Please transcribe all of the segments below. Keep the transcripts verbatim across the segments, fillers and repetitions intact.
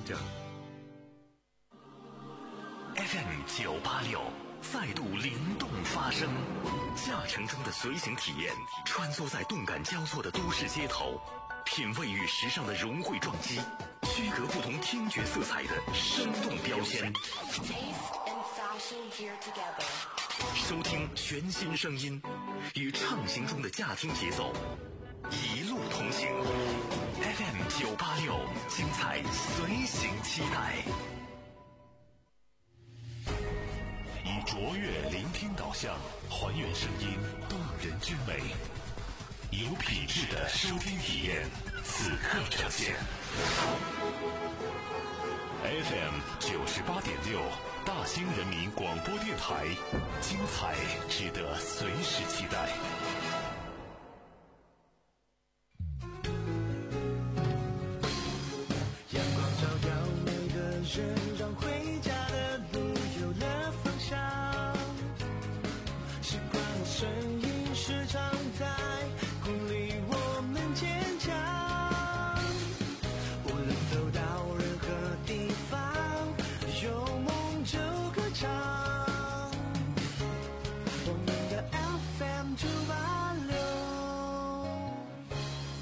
着。F M 九八六再度灵动发声，驾乘中的随行体验，穿梭在动感交错的都市街头，品味与时尚的融汇撞击，区隔不同听觉色彩的生动标签。收听全新声音，与畅行中的驾听节奏，一路同行。F M 九八六，精彩随行期待。以卓越聆听导向，还原声音动人之美，有品质的收听体验，此刻呈现。F M 九十八点六，大兴人民广播电台，精彩值得随时期待。 阳光照耀每个人，让回家的路有了方向。时光的声音时常在鼓励我们坚强。无论走到任何地方，有梦就歌唱。我们的 F M 九八六。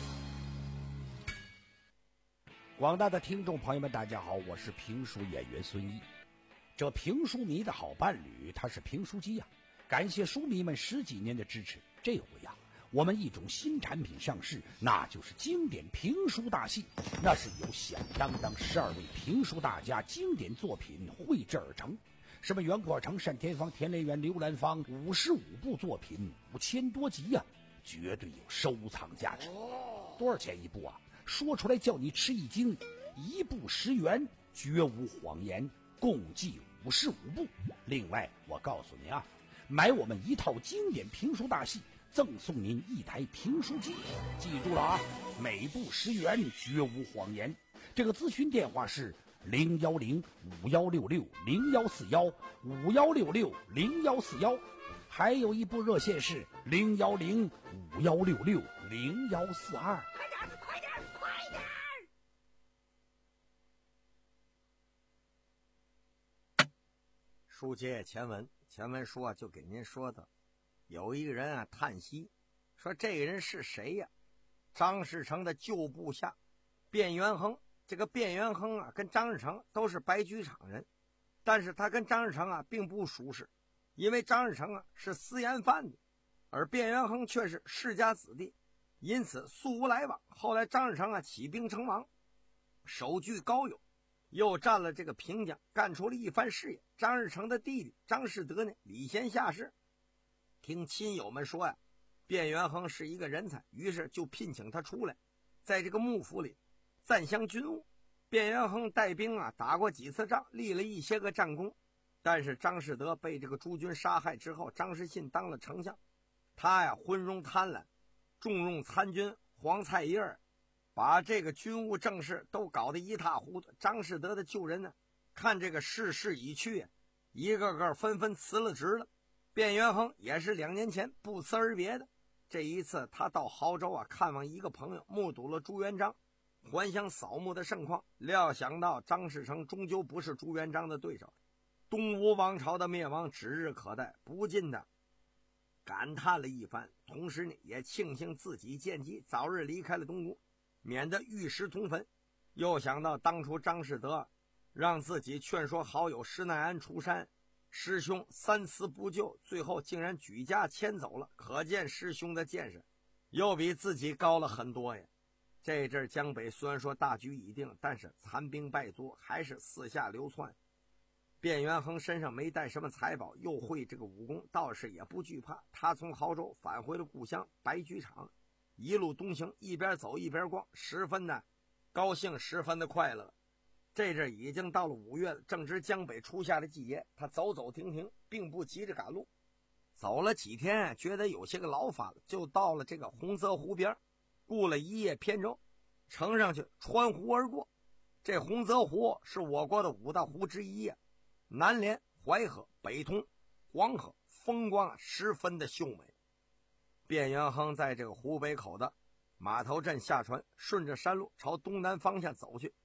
广大的听众朋友们，大家好，我是评书演员孙一。这评书迷的好伴侣，他是评书机呀、啊。感谢书迷们十几年的支持，这回呀、啊，我们一种新产品上市，那就是经典评书大戏。那是由响当当十二位评书大家经典作品绘制而成，什么袁阔成、单田芳、田连元、刘兰芳，五十五部作品，五千多集呀、啊，绝对有收藏价值。多少钱一部啊？说出来叫你吃一惊，一部十元，绝无谎言，共计五十五部。另外，我告诉你啊，买我们一套经典评书大戏，赠送您一台评书机。记住了啊，每部十元，绝无谎言。这个咨询电话是零幺零五幺六六零幺四幺五幺六六零幺四幺，还有一部热线是零幺零五幺六六零幺四二。 快点，快点，快点！ 书接前文，前文说就给您说的，有一个人啊叹息，说这个人是谁呀？张士诚的旧部下卞元亨。这个卞元亨啊跟张士诚都是白居场人，但是他跟张士诚啊并不熟识，因为张士诚啊是私盐贩子，而卞元亨却是世家子弟，因此素无来往。后来张士诚啊起兵称王，手据高邮，又占了这个平江，干出了一番事业。张士诚的弟弟张士德呢礼贤下士，听亲友们说呀，卞元亨是一个人才，于是就聘请他出来，在这个幕府里暂襄军务。卞元亨带兵啊打过几次仗，立了一些个战功，但是张士德被这个诸军杀害之后，张士信当了丞相，他呀昏庸贪婪，重用参军黄菜叶儿，把这个军务政事都搞得一塌糊涂。张士德的旧人呢，看这个世事已去，一个个纷纷辞了职了。卞元亨也是两年前不辞而别的。这一次他到亳州啊看望一个朋友，目睹了朱元璋还乡扫墓的盛况，料想到张士诚终究不是朱元璋的对手，东吴王朝的灭亡指日可待，不禁的感叹了一番，同时呢也庆幸自己见机早日离开了东吴，免得玉石同坟。又想到当初张士德让自己劝说好友施耐庵出山，师兄三次不救，最后竟然举家迁走了，可见师兄的见识又比自己高了很多呀。这阵江北虽然说大局已定，但是残兵败卒还是四下流窜。卞元亨身上没带什么财宝，又会这个武功，倒是也不惧怕。他从亳州返回了故乡白居场，一路东行，一边走一边逛，十分的高兴，十分的快乐。这阵已经到了五月了，正值江北初夏的季节，他走走停停，并不急着赶路。走了几天，觉得有些个劳烦了，就到了这个洪泽湖边，雇了一叶扁舟，乘上去穿湖而过。这洪泽湖是我国的五大湖之一呀、啊，南连淮河，北通黄河，风光啊十分的秀美。卞元亨在这个湖北口的码头镇下船，顺着山路朝东南方向走去。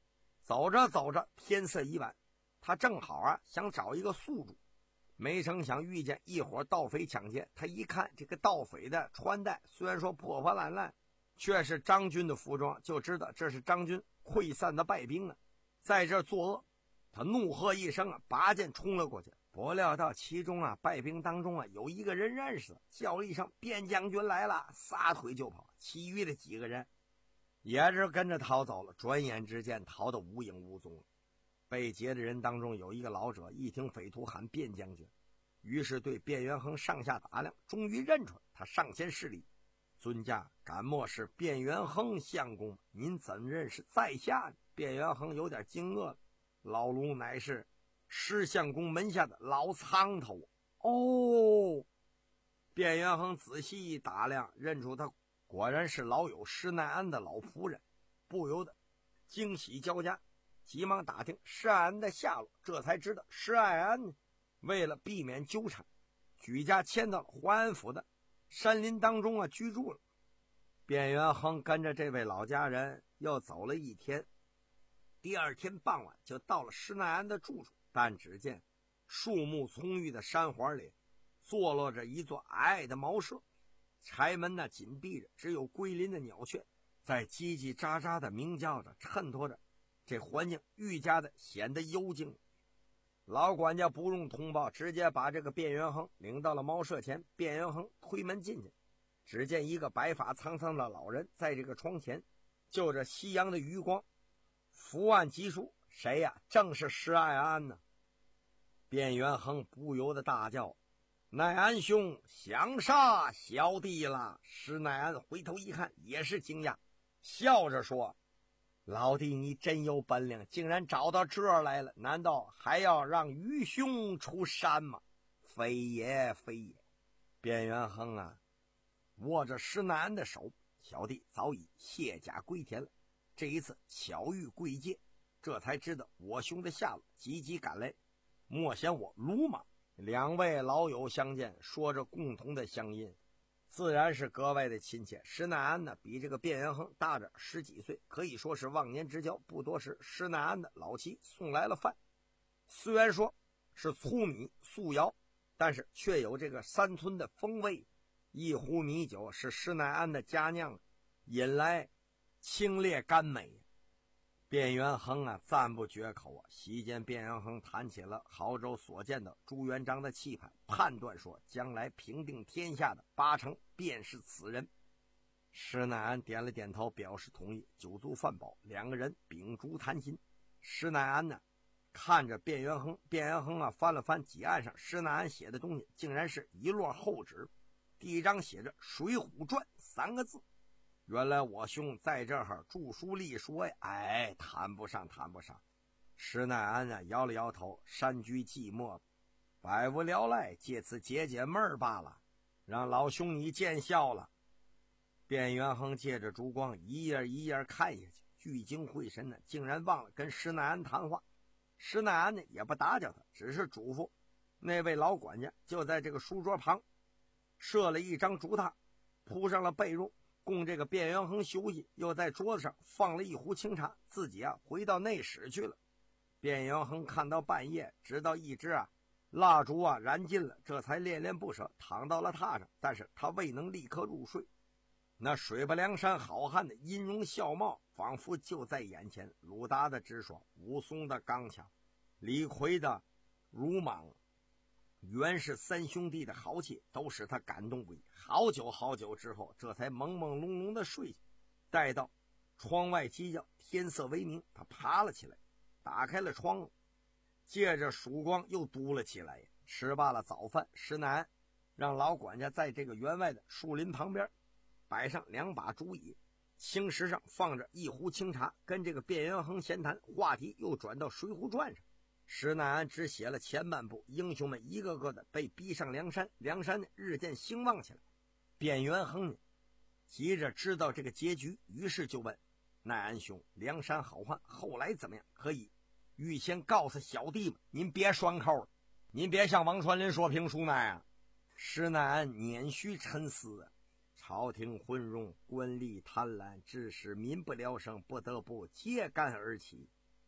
走着走着，天色已晚，他正好啊想找一个宿住，没成想遇见一伙盗匪抢劫。他一看这个盗匪的穿戴，虽然说破破烂烂，却是张军的服装，就知道这是张军溃散的败兵啊，在这作恶。他怒喝一声啊，拔剑冲了过去。不料到其中啊败兵当中啊有一个人认识，叫了一声卞将军来了，撒腿就跑。其余的几个人也是跟着逃走了，转眼之间逃得无影无踪了。被劫的人当中有一个老者，一听匪徒喊卞将军，于是对卞元亨上下打量，终于认出来。他上前施礼，尊驾敢莫是卞元亨相公？您怎认识在下呢？卞元亨有点惊愕了，老卢乃是施相公门下的老苍头。哦，卞元亨仔细一打量，认出他果然是老友施耐庵的老仆人，不由得惊喜交加，急忙打听施耐庵的下落，这才知道施耐庵为了避免纠缠，举家迁到了淮安府的山林当中啊居住了。卞元亨跟着这位老家人又走了一天，第二天傍晚就到了施耐庵的住处，但只见树木葱郁的山环里坐落着一座矮矮的茅舍，柴门呢紧闭着，只有归林的鸟雀在叽叽喳喳的鸣叫着，衬托着这环境愈加的显得幽静。老管家不用通报，直接把这个卞元亨领到了茅舍前。卞元亨推门进去，只见一个白发苍苍的老人在这个窗前就着夕阳的余光伏案疾书。谁呀？正是施耐庵呢。卞元亨不由得大叫：耐庵兄，想杀小弟了！施耐庵回头一看，也是惊讶，笑着说：老弟你真有本领，竟然找到这儿来了，难道还要让愚兄出山吗？非也非也。卞元亨啊握着施耐庵的手，小弟早已卸甲归田了，这一次巧遇贵界，这才知道我兄的下落，急急赶来，莫嫌我鲁莽。两位老友相见，说着共同的乡音，自然是格外的亲切。施耐庵呢比这个卞元亨大着十几岁，可以说是忘年之交。不多时，施耐庵的老妻送来了饭，虽然说是粗米素肴，但是却有这个山村的风味。一壶米酒是施耐庵的佳酿，饮来清冽甘美。卞元亨啊赞不绝口啊。席间卞元亨谈起了亳州所见的朱元璋的气派，判断说将来平定天下的八成便是此人。施耐庵点了点头表示同意，酒足饭饱，两个人秉烛谈心。施耐庵呢看着卞元亨，卞元亨啊翻了翻几案上施耐庵写的东西，竟然是一摞厚纸，第一张写着水浒传三个字。原来我兄在这儿著书立说呀，哎，谈不上谈不上。施耐庵啊摇了摇头，山居寂寞，百无聊赖，借此解解闷儿罢了，让老兄你见笑了。卞元亨借着烛光一页一页看下去，聚精会神的，竟然忘了跟施耐庵谈话。施耐庵呢也不打搅他，只是嘱咐那位老管家就在这个书桌旁设了一张竹榻，铺上了被褥供这个卞元亨休息，又在桌子上放了一壶清茶，自己啊回到内室去了。卞元亨看到半夜，直到一支啊蜡烛啊燃尽了，这才恋恋不舍躺到了榻上，但是他未能立刻入睡。那水泊梁山好汉的音容笑貌仿佛就在眼前，鲁达的直爽，武松的刚强，李逵的鲁莽，袁氏三兄弟的豪气都使他感动不已。好久好久之后，这才朦朦胧胧的睡下。待到窗外鸡叫，天色微明，他爬了起来，打开了窗户，借着曙光又读了起来。吃罢了早饭，施耐庵让老管家在这个园外的树林旁边摆上两把竹椅，青石上放着一壶清茶，跟这个卞元亨闲谈，话题又转到水浒传上。施耐庵只写了前半部，英雄们一个个的被逼上梁山，梁山日渐兴旺起来。卞元亨呢急着知道这个结局，于是就问耐庵兄，梁山好汉后来怎么样？可以预先告诉小弟们？您别栓扣了，您别像王传林说评书那样。施耐庵捻须沉思啊，朝廷昏庸，官吏贪婪，致使民不聊生，不得不揭竿而起。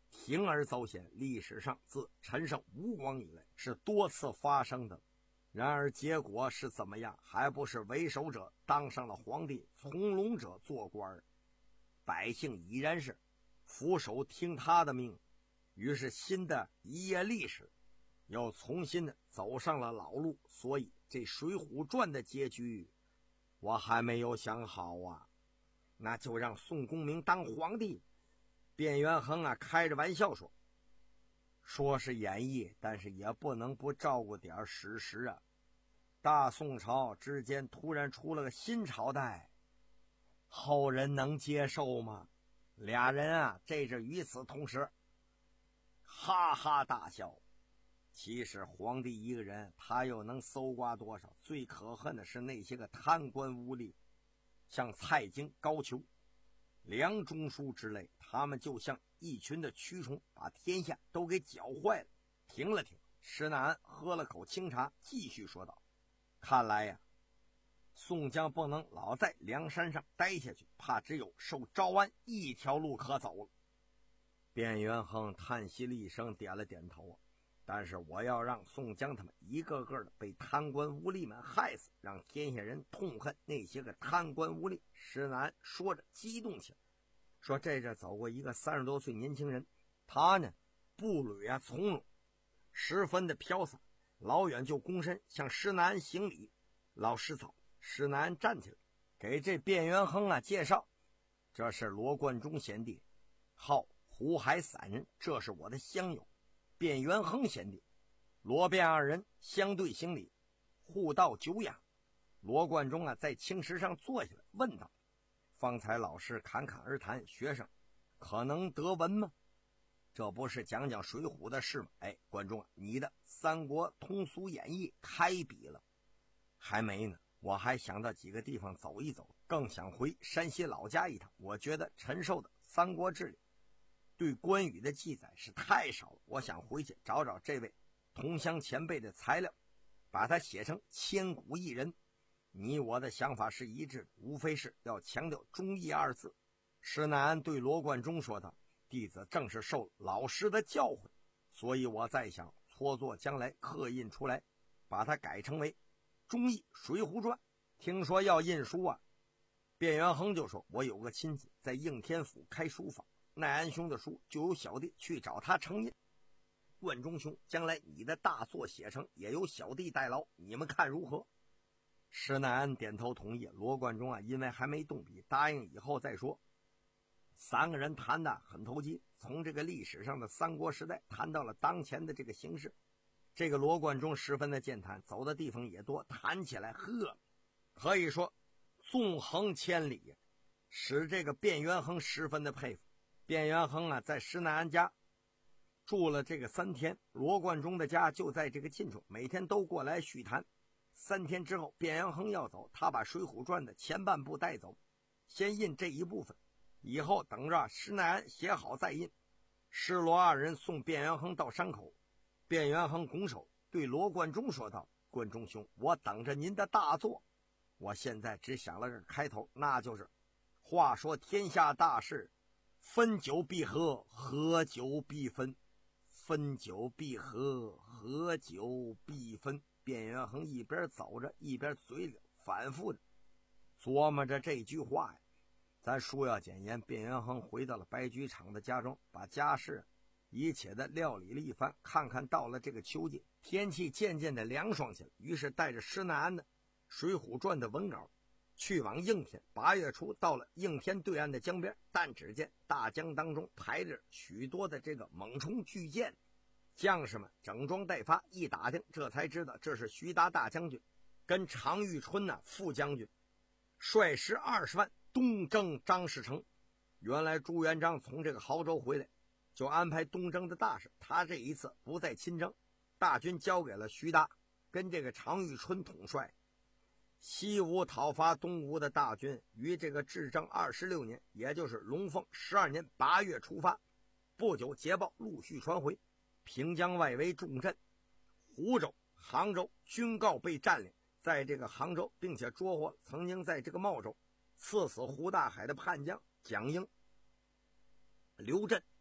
铤而走险，历史上自陈胜吴广以来是多次发生的。然而结果是怎么样？还不是为首者当上了皇帝，从龙者做官，百姓依然是俯首听他的命。于是新的一页历史又重新的走上了老路。所以这《水浒传》的结局我还没有想好啊，那就让宋公明当皇帝。卞元衡啊开着玩笑说，说是演绎，但是也不能不照顾点史实啊。大宋朝之间突然出了个新朝代，后人能接受吗？俩人啊这是与此同时哈哈大笑。其实皇帝一个人他又能搜刮多少？最可恨的是那些个贪官污吏，像蔡京、高俅、梁中书之类，他们就像一群的蛆虫，把天下都给搅坏了。停了停，施耐庵喝了口清茶，继续说道，看来呀，宋江不能老在梁山上待下去，怕只有受招安一条路可走了。卞元衡叹息了一声，点了点头啊。但是我要让宋江他们一个个的被贪官污吏们害死，让天下人痛恨那些个贪官污吏。施耐庵说着激动起来，说这这走过一个三十多岁年轻人，他呢步履啊从容，十分的飘洒，老远就躬身向施耐庵行礼。老师早。施耐庵站起来给这卞元衡啊介绍，这是罗贯中贤弟，号湖海散人，这是我的乡友卞元衡贤弟。罗卞二人相对行礼，互道久仰。罗贯中啊在青石上坐下来，问道，方才老师侃侃而谈，学生可能得闻吗？这不是讲讲水浒的事吗？哎，观众啊，你的三国通俗演义开笔了。还没呢，我还想到几个地方走一走，更想回山西老家一趟。我觉得陈寿的《三国志》里对关羽的记载是太少了，我想回去找找这位同乡前辈的材料，把它写成千古一人。你我的想法是一致的，无非是要强调忠义二字。施耐庵对罗贯中说道，弟子正是受老师的教诲，所以我在想搓作将来刻印出来，把它改成为忠义水浒传。听说要印书啊，卞元衡就说，我有个亲戚在应天府开书坊，耐庵兄的书就有小弟去找他成印。贯中兄，将来你的大作写成也有小弟代劳，你们看如何？施耐庵点头同意。罗贯中啊因为还没动笔，答应以后再说。三个人谈得很投机，从这个历史上的三国时代谈到了当前的这个形势。这个罗贯中十分的健谈，走的地方也多，谈起来呵，可以说纵横千里，使这个卞元衡十分的佩服。卞元衡啊在施耐庵家住了这个三天，罗贯中的家就在这个近处，每天都过来叙谈。三天之后卞元衡要走，他把《水浒传》的前半部带走，先印这一部分，以后等着施耐庵写好再印。施罗二人送卞元衡到山口，卞元衡拱手对罗贯中说道，贯中兄，我等着您的大作，我现在只想了个开头，那就是话说天下大事，分久必合，合久必分，分久必合，合久必分。卞元衡一边走着，一边嘴里反复的琢磨着这句话呀。咱书要简言，卞元衡回到了白菊场的家中，把家事一切的料理了一番。看看到了这个秋季，天气渐渐的凉爽起来，于是带着施耐庵的《水浒传》的文稿去往应天。八月初到了应天对岸的江边，但只见大江当中排着许多的这个猛冲巨舰，将士们整装待发，一打听这才知道这是徐达大将军跟常遇春呢、啊、副将军率师二十万东征张士诚。原来朱元璋从这个亳州回来，就安排东征的大事，他这一次不再亲征，大军交给了徐达跟这个常遇春统帅。西吴讨伐东吴的大军于这个至正二十六年，也就是龙凤十二年八月出发，不久捷报陆续传回，平江外围重镇湖州、杭州均告被占领。在这个杭州，并且捉获曾经在这个茂州刺死胡大海的叛将蒋英、刘震、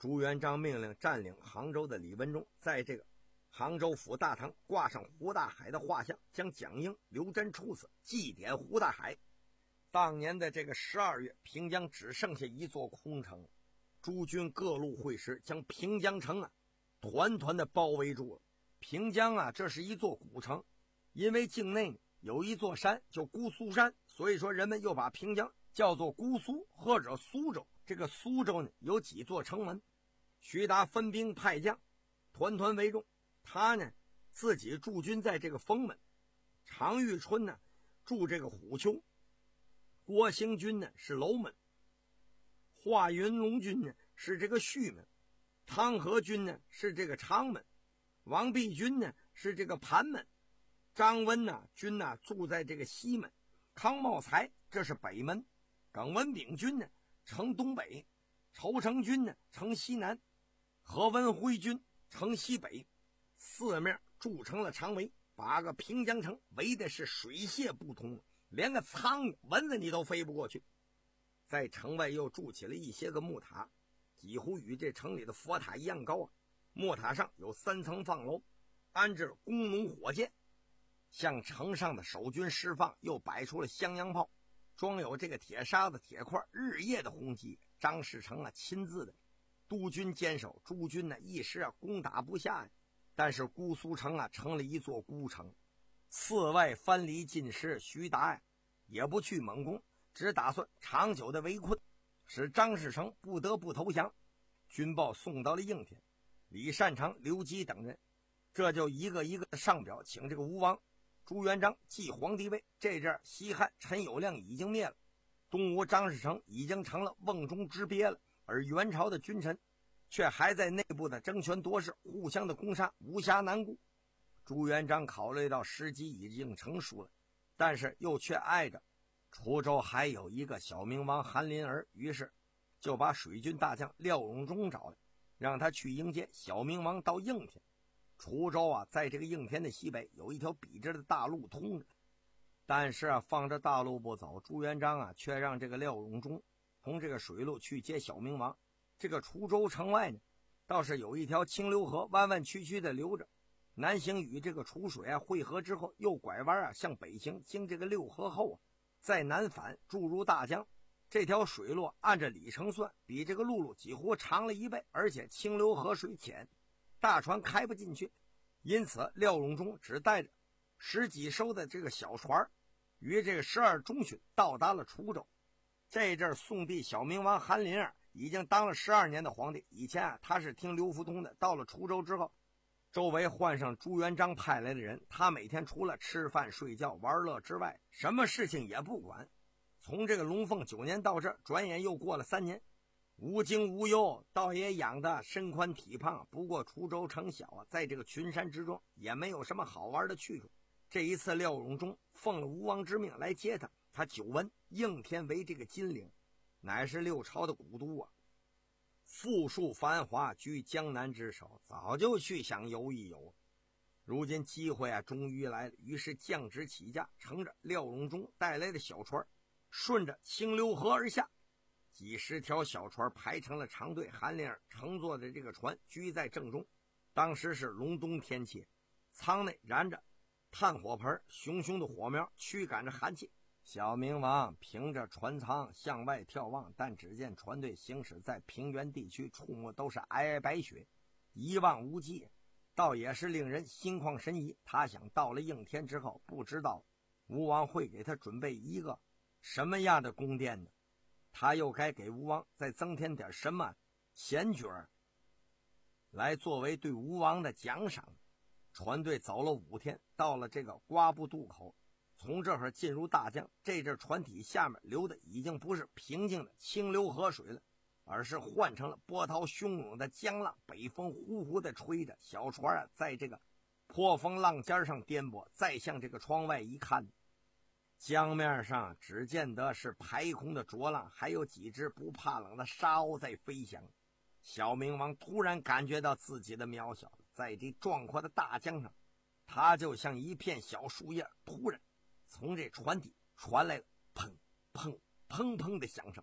朱元璋命令占领杭州的李文忠在这个杭州府大堂挂上胡大海的画像，将蒋英、刘真处死，祭奠胡大海。当年的这个十二月，平江只剩下一座空城，诸军各路会师将平江城啊团团的包围住了。平江啊，这是一座古城，因为境内有一座山叫姑苏山，所以说人们又把平江叫做姑苏或者苏州。这个苏州呢有几座城门，徐达分兵派将，团团围住。他呢自己驻军在这个封门，常遇春呢驻这个虎丘，郭兴军呢是楼门，华云龙军呢是这个胥门，汤和军呢是这个长门，王弼军呢是这个盘门，张温呢军呢住在这个西门，康茂才这是北门，耿文炳军呢城东北，仇成军呢城西南，何文辉军城西北，四面筑成了长围，把个平江城围的是水泄不通，连个苍蝇蚊子你都飞不过去。在城外又筑起了一些个木塔，几乎与这城里的佛塔一样高啊。木塔上有三层放楼，安置弓弩火箭，向城上的守军释放，又摆出了襄阳炮，装有这个铁沙子铁块，日夜的轰击。张士诚啊亲自的督军坚守，诸军呢一时啊攻打不下呀。但是姑苏城啊成了一座孤城，四外藩篱尽失，徐达呀也不去猛攻，只打算长久的围困，使张士诚不得不投降。军报送到了应天，李善长、刘基等人这就一个一个上表请这个吴王。朱元璋继皇帝位，这阵西汉陈友谅已经灭了，东吴张士诚已经成了瓮中之鳖了，而元朝的君臣却还在内部的争权夺势，互相的攻杀，无暇难顾。朱元璋考虑到时机已经成熟了，但是又却碍着滁州还有一个小明王韩林儿，于是就把水军大将廖永忠找来，让他去迎接小明王到应天。滁州啊，在这个应天的西北有一条笔直的大路通着，但是啊，放着大路不走，朱元璋啊，却让这个廖永忠从这个水路去接小明王。这个滁州城外呢，倒是有一条清流河，弯弯曲曲的流着，南行与这个滁水啊汇合之后，又拐弯啊向北行，经这个六合后啊，再南返注入大江。这条水路按着里程算，比这个陆路几乎长了一倍，而且清流河水浅，大船开不进去，因此廖永忠只带着十几艘的这个小船，于这个十二中旬到达了滁州。这阵宋帝小明王韩林儿已经当了十二年的皇帝，以前啊他是听刘福通的，到了滁州之后，周围换上朱元璋派来的人，他每天除了吃饭睡觉玩乐之外，什么事情也不管。从这个龙凤九年到这儿，转眼又过了三年，无惊无忧，倒也养得身宽体胖。不过滁州城小啊，在这个群山之中也没有什么好玩的去处。这一次廖永忠奉了吴王之命来接他，他久闻应天为这个金陵，乃是六朝的古都啊，富庶繁华，居江南之首，早就去想游一游。如今机会啊终于来了，于是降职起驾，乘着廖永忠带来的小船，顺着清流河而下。几十条小船排成了长队，韩林儿乘坐的这个船居在正中。当时是隆冬天气，舱内燃着炭火盆，熊熊的火苗驱赶着寒气。小明王凭着船舱向外眺望，但只见船队行驶在平原地区，触目都是皑皑白雪，一望无际，倒也是令人心旷神怡。他想到了应天之后，不知道吴王会给他准备一个什么样的宫殿呢？他又该给吴王再增添点什么贤爵来作为对吴王的奖赏。船队走了五天，到了这个瓜埠渡口，从这儿进入大江。这阵船体下面流的已经不是平静的清流河水了，而是换成了波涛汹涌的江浪，北风呼呼的吹着，小船啊在这个破风浪尖上颠簸。再向这个窗外一看，江面上只见得是排空的浊浪，还有几只不怕冷的沙鸥在飞翔。小明王突然感觉到自己的渺小，在这壮阔的大江上，他就像一片小树叶，突然从这船底传来了砰砰砰砰的响声。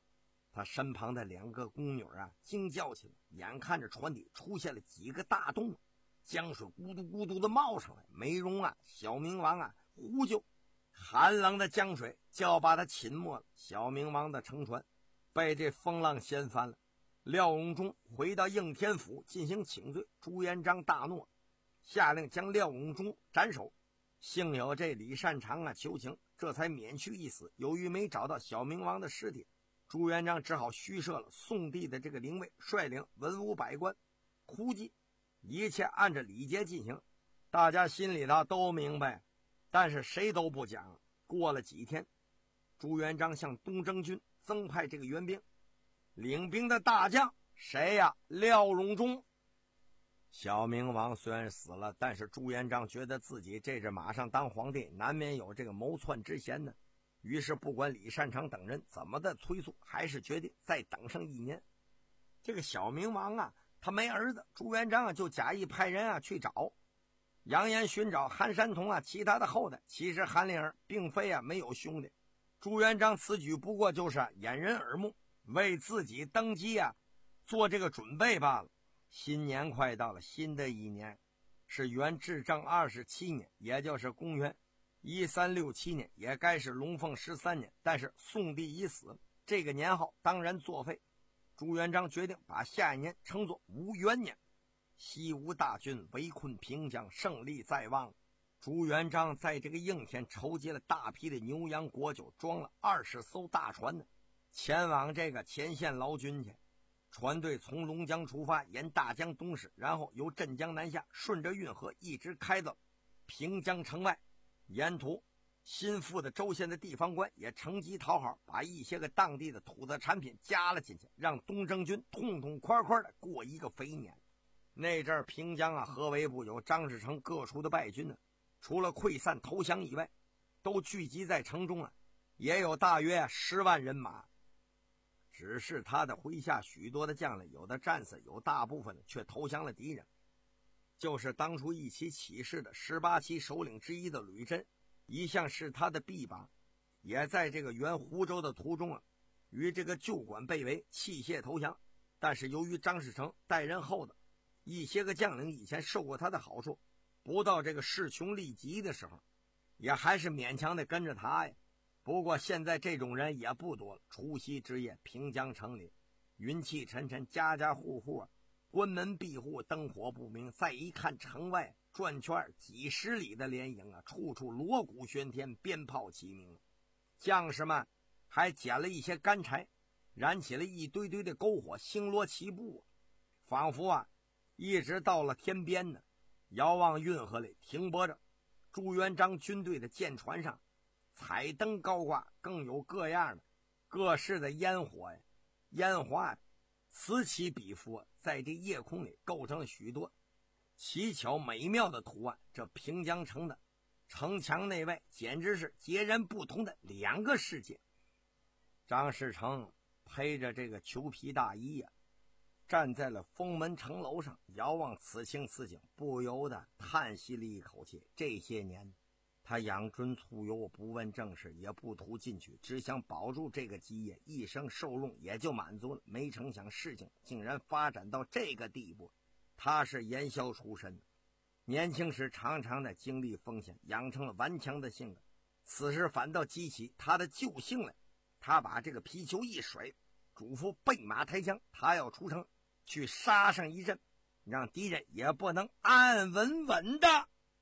他身旁的两个宫女啊惊叫起来，眼看着船底出现了几个大洞，江水咕嘟咕嘟的冒上来，没容啊小明王啊呼救，寒冷的江水就要把他浸没了。小明王的乘船被这风浪掀翻了。廖荣忠回到应天府进行请罪，朱元璋大怒，下令将廖荣忠斩首。幸有这李善长啊求情，这才免去一死。由于没找到小明王的尸体，朱元璋只好虚设了宋帝的这个灵位，率领文武百官哭祭，一切按照礼节进行。大家心里头都明白，但是谁都不讲。过了几天，朱元璋向东征军增派这个援兵，领兵的大将谁呀？廖荣忠。小明王虽然死了，但是朱元璋觉得自己这只马上当皇帝，难免有这个谋篡之嫌呢。于是不管李善长等人怎么的催促，还是决定再等上一年。这个小明王啊，他没儿子，朱元璋啊就假意派人啊去找，扬言寻找韩山童啊其他的后代。其实韩灵儿并非啊没有兄弟，朱元璋此举不过就是、啊、掩人耳目，为自己登基啊做这个准备罢了。新年快到了，新的一年是元至正二十七年，也就是公元一三六七年，也该是龙凤十三年。但是宋帝已死，这个年号当然作废。朱元璋决定把下一年称作吴元年。西吴大军围困平江，胜利在望。朱元璋在这个应天筹集了大批的牛羊果酒，装了二十艘大船呢，前往这个前线劳军去。船队从龙江出发，沿大江东驶，然后由镇江南下，顺着运河一直开到平江城外。沿途新赴的州县的地方官也乘机讨好，把一些个当地的土特产品加了进去，让东征军痛痛快快的过一个肥年。那阵儿平江啊合围不久，张士诚各处的败军呢，除了溃散投降以外，都聚集在城中啊，也有大约十万人马。只是他的麾下许多的将领，有的战死，有大部分却投降了敌人。就是当初一起起事的十八旗首领之一的吕震，一向是他的臂膀，也在这个援湖州的途中啊，与这个旧管被围，弃械投降。但是由于张士诚待人厚道，一些个将领以前受过他的好处，不到这个势穷力极的时候，也还是勉强的跟着他呀。不过现在这种人也不多了。除夕之夜，平江城里云气沉沉，家家户户啊关门闭户，灯火不明。再一看城外转圈几十里的连营啊，处处锣鼓喧天，鞭炮齐鸣。将士们还捡了一些干柴，燃起了一堆堆的篝火，星罗棋布、啊、仿佛啊一直到了天边呢。遥望运河里停泊着朱元璋军队的舰船上，彩灯高挂，更有各样的各式的烟火呀、烟花呀，此起彼伏，在这夜空里构成了许多奇巧美妙的图案。这平江城的城墙内外简直是截然不同的两个世界。张士诚披着这个裘皮大衣呀、啊，站在了封门城楼上，遥望此情此景，不由得叹息了一口气。这些年他养尊处优，不问政事，也不图进取，只想保住这个基业，一生受禄也就满足了。没成想事情竟然发展到这个地步。他是盐枭出身的，年轻时常常的经历风险，养成了顽强的性格。此时反倒激起他的救性来，他把这个皮球一甩，嘱咐备马抬枪，他要出城去杀上一阵，让敌人也不能安安稳稳的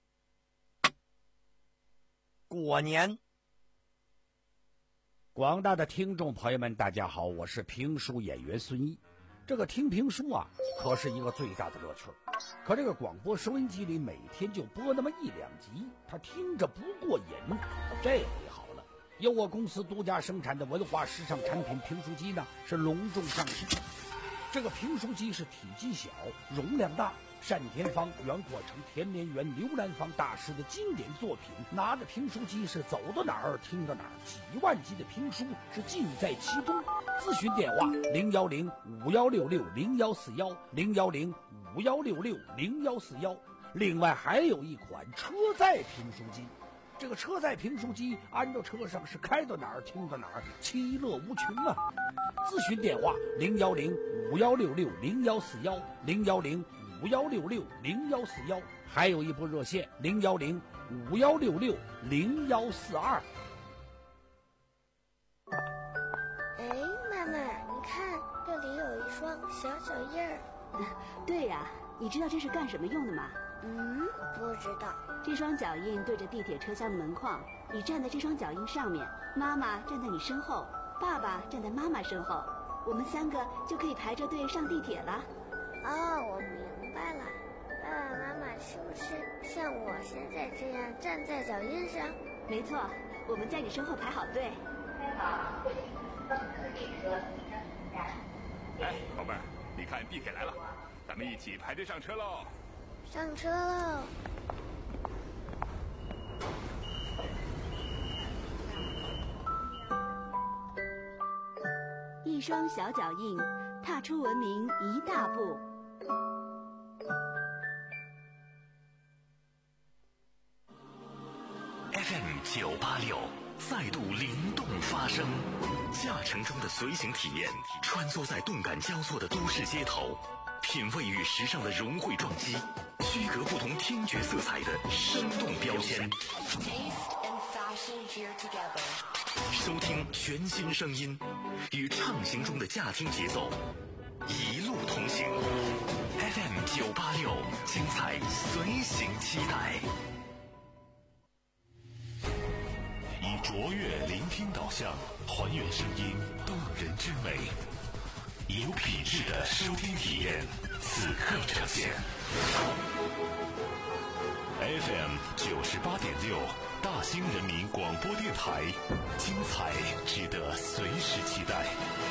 过年。 广大的听众朋友们，大家好，我是评书演员孙一。这个听评书啊，可是一个最大的乐趣。可这个广播收音机里每天就播那么一两集，他听着不过瘾。这回好了，由我公司独家生产的文化时尚产品评书机呢，是隆重上市。这个评书机是体积小，容量大，单田芳、袁阔成、田连元、刘兰芳大师的经典作品。拿着评书机是走到哪儿听到哪儿，几万集的评书是尽在其中。咨询电话零幺零五幺六六零幺四幺零幺零五幺六六零幺四幺。另外还有一款车载评书机， 这个车载评书机安到车上，是开到哪儿听到哪儿，其乐无穷啊！咨询电话零幺零五幺六六零幺四幺零幺零五幺六六零幺四幺，还有一部热线零幺零五幺六六零幺四二。 哎，妈妈，你看这里有一双小脚印儿。 对呀、啊，你知道这是干什么用的吗？ 嗯，不知道。 这双脚印对着地铁车厢的门框，你站在这双脚印上面，妈妈站在你身后，爸爸站在妈妈身后，我们三个就可以排着队上地铁了。 哦，我明白了。爸爸妈妈是不是像我现在这样站在脚印上？ 没错，我们在你身后排好队。 哎，宝贝儿，你看地铁来了，咱们一起排队上车喽！ 上车喽！ 一双小脚印，踏出文明一大步。 F M 九八六再度灵动发声，驾乘中的随行体验，穿梭在动感交错的都市街头，品味与时尚的融汇撞击，区隔不同听觉色彩的生动标签。收听全新声音，与畅行中的驾听节奏，一路同行。F M 九八六，精彩随行期待。以卓越聆听导向，还原声音动人之美，有品质的收听体验，此刻呈现。F M 九十八点六，大兴人民广播电台，精彩值得随时期待。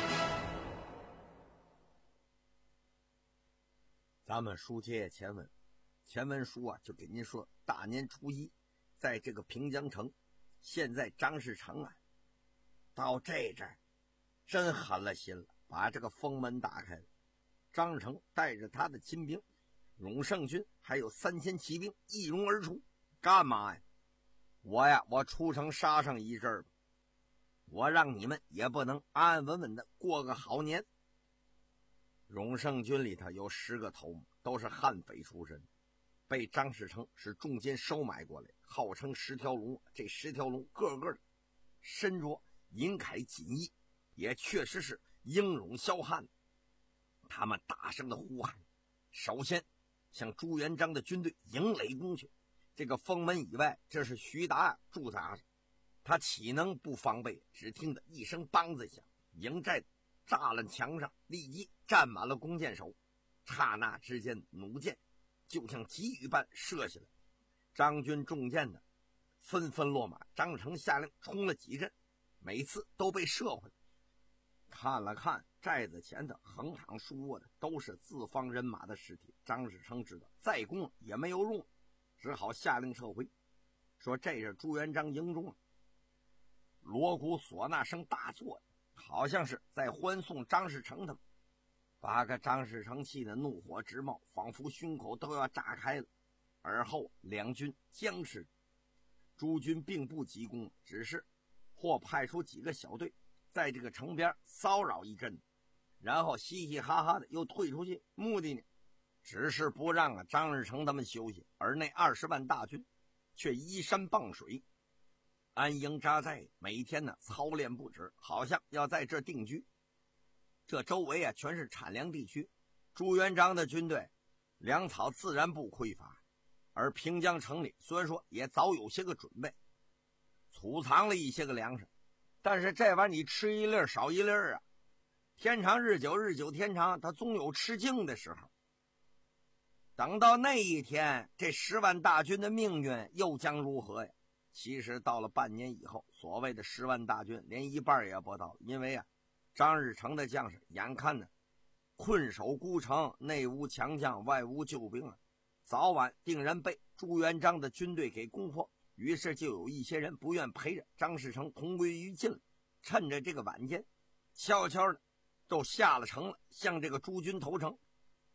咱们书接前文，前文书啊就给您说，大年初一，在这个平江城，现在张士诚啊，到这阵儿真狠了心了，把这个封门打开了。张士诚带着他的亲兵荣胜军还有三千骑兵一拥而出，干嘛呀？我呀，我出城杀上一阵儿吧，我让你们也不能安安稳稳的过个好年。荣胜军里头有十个头目，都是悍匪出身，被张士诚是中间收买过来，号称十条龙。这十条龙个个的身着银铠锦衣，也确实是英勇骁悍。他们大声的呼喊，首先向朱元璋的军队迎垒攻去。这个封门以外，这是徐达驻扎着，他岂能不防备？只听得一声梆子响，营寨栅栏墙上立即站满了弓箭手，刹那之间，弩箭就像急雨般射下来，张军中箭的纷纷落马。张士诚下令冲了几阵，每次都被射回来。看了看寨子前的横躺竖卧的都是自方人马的尸体，张士诚知道再攻也没有用，只好下令撤回。说这是朱元璋营中锣鼓唢呐声大作，好像是在欢送张士诚他们，把个张士诚气得怒火直冒，仿佛胸口都要炸开了。而后两军僵持，诸军并不急攻，只是或派出几个小队在这个城边骚扰一阵，然后嘻嘻哈哈的又退出去，目的呢只是不让啊张士诚他们休息。而那二十万大军却依山傍水，安营扎寨，每天呢操练不止，好像要在这定居。这周围啊全是产粮地区，朱元璋的军队粮草自然不匮乏，而平江城里虽然说也早有些个准备，储藏了一些个粮食，但是这玩意儿你吃一粒少一粒啊，天长日久，日久天长，它总有吃尽的时候。等到那一天，这十万大军的命运又将如何呀？其实到了半年以后，所谓的十万大军连一半也不到，因为啊张士诚的将士眼看呢困守孤城，内无强将，外无救兵啊，早晚定然被朱元璋的军队给攻破。于是就有一些人不愿陪着张士诚同归于尽了，趁着这个晚间悄悄的都下了城了，向这个诸军投诚。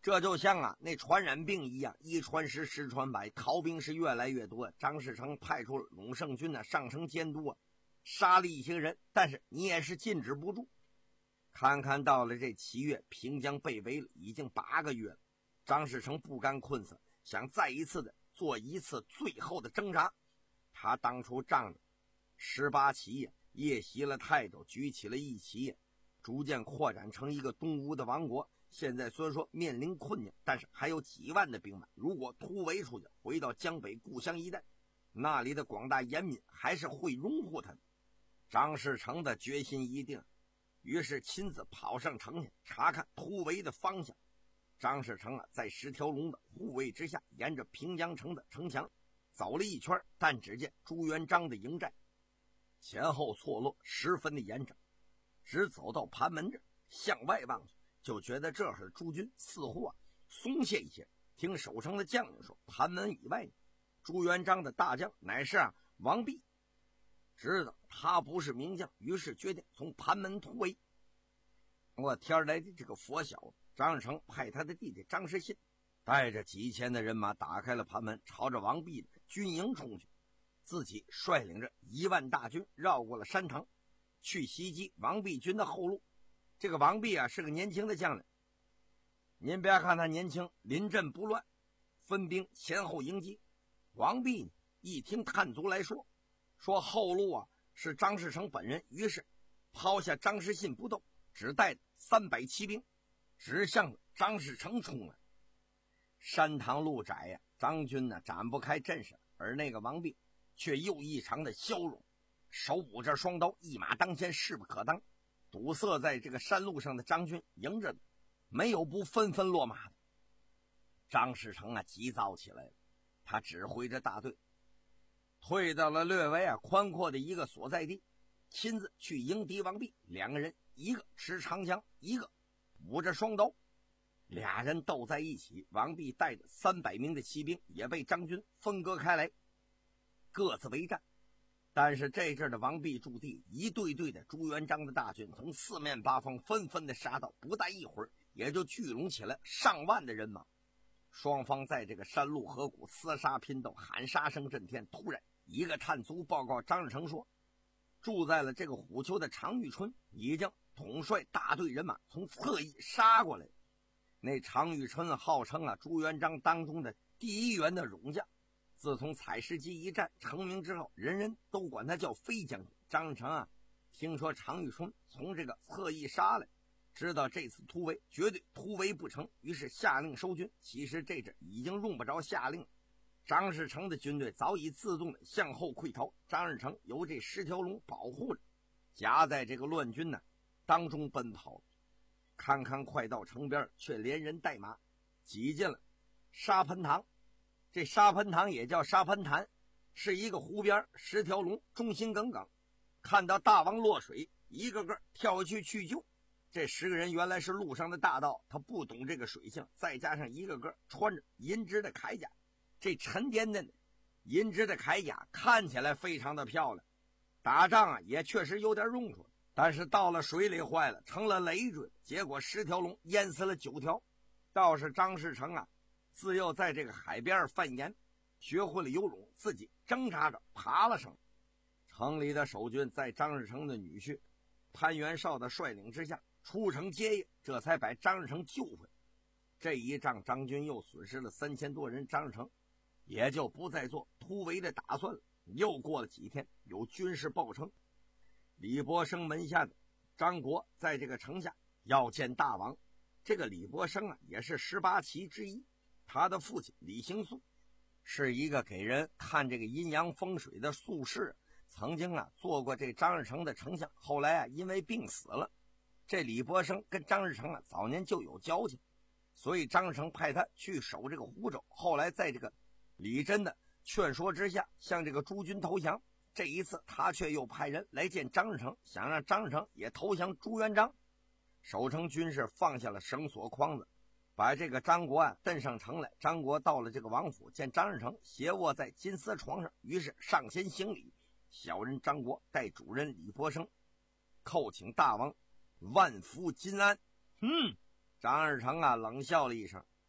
这就像啊那传染病一样，一传十，十传百，逃兵是越来越多。张士诚派出了陇胜军呢上城监督啊，杀了一些人，但是你也是禁止不住。看看到了这七月，平江被围了已经八个月了，张士诚不甘困色，想再一次的做一次最后的挣扎。他当初仗着十八旗呀，夜袭了泰州，举起了一旗呀，逐渐扩展成一个东吴的王国。现在虽然说面临困境，但是还有几万的兵马，如果突围出去，回到江北故乡一带，那里的广大严民还是会拥护他的。张士诚的决心一定，于是亲自跑上城去查看突围的方向。张士诚啊，在十条龙的护卫之下，沿着平江城的城墙走了一圈，但只见朱元璋的营寨前后错落，十分的严整。只走到盘门这儿，向外望去，就觉得这会儿诸军似乎啊松懈一些。听守城的将领说，盘门以外，朱元璋的大将乃是啊王弼，知道他不是名将，于是决定从盘门突围。我天来的这个佛小子张士诚派他的弟弟张士信带着几千的人马打开了盘门，朝着王弼的军营冲去，自己率领着一万大军绕过了山塘，去袭击王弼军的后路。这个王弼啊是个年轻的将领，您别看他年轻，临阵不乱，分兵前后迎击。王弼呢一听探卒来说，说后路啊是张士诚本人，于是抛下张士信不动，只带三百骑兵直向张士诚冲来。山塘路窄呀、啊，张军呢展不开阵势，而那个王弼却又异常的骁勇，手舞着双刀，一马当先，势不可当。堵塞在这个山路上的张军迎着的，没有不纷纷落马的。张士诚啊急躁起来了，他指挥着大队退到了略微啊宽阔的一个所在地，亲自去迎敌王弼。两个人一个持长枪，一个舞着双刀，俩人斗在一起。王弼带着三百名的骑兵也被张军分割开来，各自为战。但是这阵的王弼驻地，一队队的朱元璋的大军从四面八方纷纷的杀到，不大一会儿也就聚拢起来上万的人马。双方在这个山路河谷厮杀拼斗，喊杀声震天。突然一个探卒报告张士诚说，住在了这个虎丘的常遇春已经统帅大队人马从侧翼杀过来。那常遇春号称啊朱元璋当中的第一员的勇将，自从采石矶一战成名之后，人人都管他叫飞将军。张士诚啊听说常遇春从这个侧翼杀来，知道这次突围绝对突围不成，于是下令收军。其实这阵已经用不着下令，张士诚的军队早已自动的向后溃逃，张士诚由这十条龙保护着，夹在这个乱军呢当中奔跑。看看快到城边，却连人带马挤进了沙盆塘。这沙盆塘也叫沙盆潭，是一个湖边，十条龙忠心耿耿，看到大王落水，一个个跳下去去救。这十个人原来是路上的大盗，他不懂这个水性，再加上一个个穿着银质的铠甲，这沉甸甸的银质的铠甲看起来非常的漂亮，打仗啊也确实有点用处。但是到了水里坏了，成了累赘，结果十条龙淹死了九条。倒是张士诚啊自幼在这个海边泛盐，学会了游泳，自己挣扎着爬了上。城里的守军在张士诚的女婿潘元绍的率领之下出城接应，这才把张士诚救回。这一仗张军又损失了三千多人，张士诚也就不再做突围的打算了。又过了几天，有军事报称，李伯升门下的张国在这个城下要见大王。这个李伯升啊也是十八旗之一，他的父亲李行素是一个给人看这个阴阳风水的术士，曾经啊做过这张士诚的丞相，后来啊因为病死了。这李伯升跟张士诚啊早年就有交情，所以张士诚派他去守这个湖州。后来在这个李真的劝说之下，向这个诸军投降。这一次他却又派人来见张士诚，想让张士诚也投降朱元璋。守城军士放下了绳索筐子，把这个张国啊蹬上城来。张国到了这个王府，见张士诚斜卧在金丝床上，于是上前行礼。小人张国代主人李伯升叩请大王万福金安。嗯，张士诚啊冷笑了一声，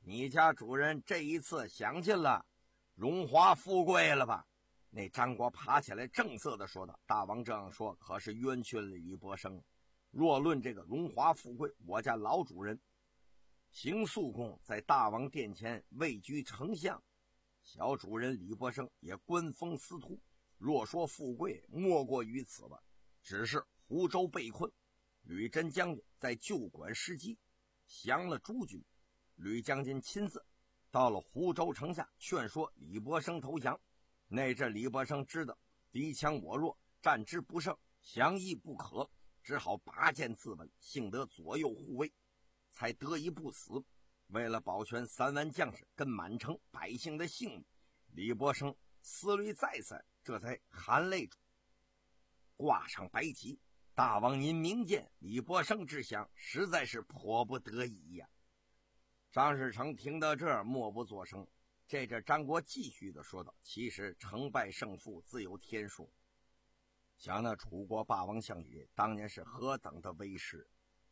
你家主人这一次享尽了荣华富贵了吧？那张国爬起来正色地说道。大王这样说可是冤屈了李伯生。若论这个荣华富贵，我家老主人邢肃公在大王殿前位居丞相，小主人李伯生也官封司徒。若说富贵，莫过于此吧。只是湖州被困，吕真将军在旧馆失机，降了诸军。吕将军亲自到了湖州城下劝说李伯生投降。那阵李伯生知道敌强我弱，战之不胜，降亦不可，只好拔剑自刎，幸得左右护卫，才得以不死。为了保全三万将士跟满城百姓的性命，李伯生思虑再三，这才含泪挂上白旗。大王您明鉴李伯生之降，实在是迫不得已呀。张士诚听到这儿默不作声。这阵张国继续的说道：其实成败胜负自有天数，想那楚国霸王项羽当年是何等的威势，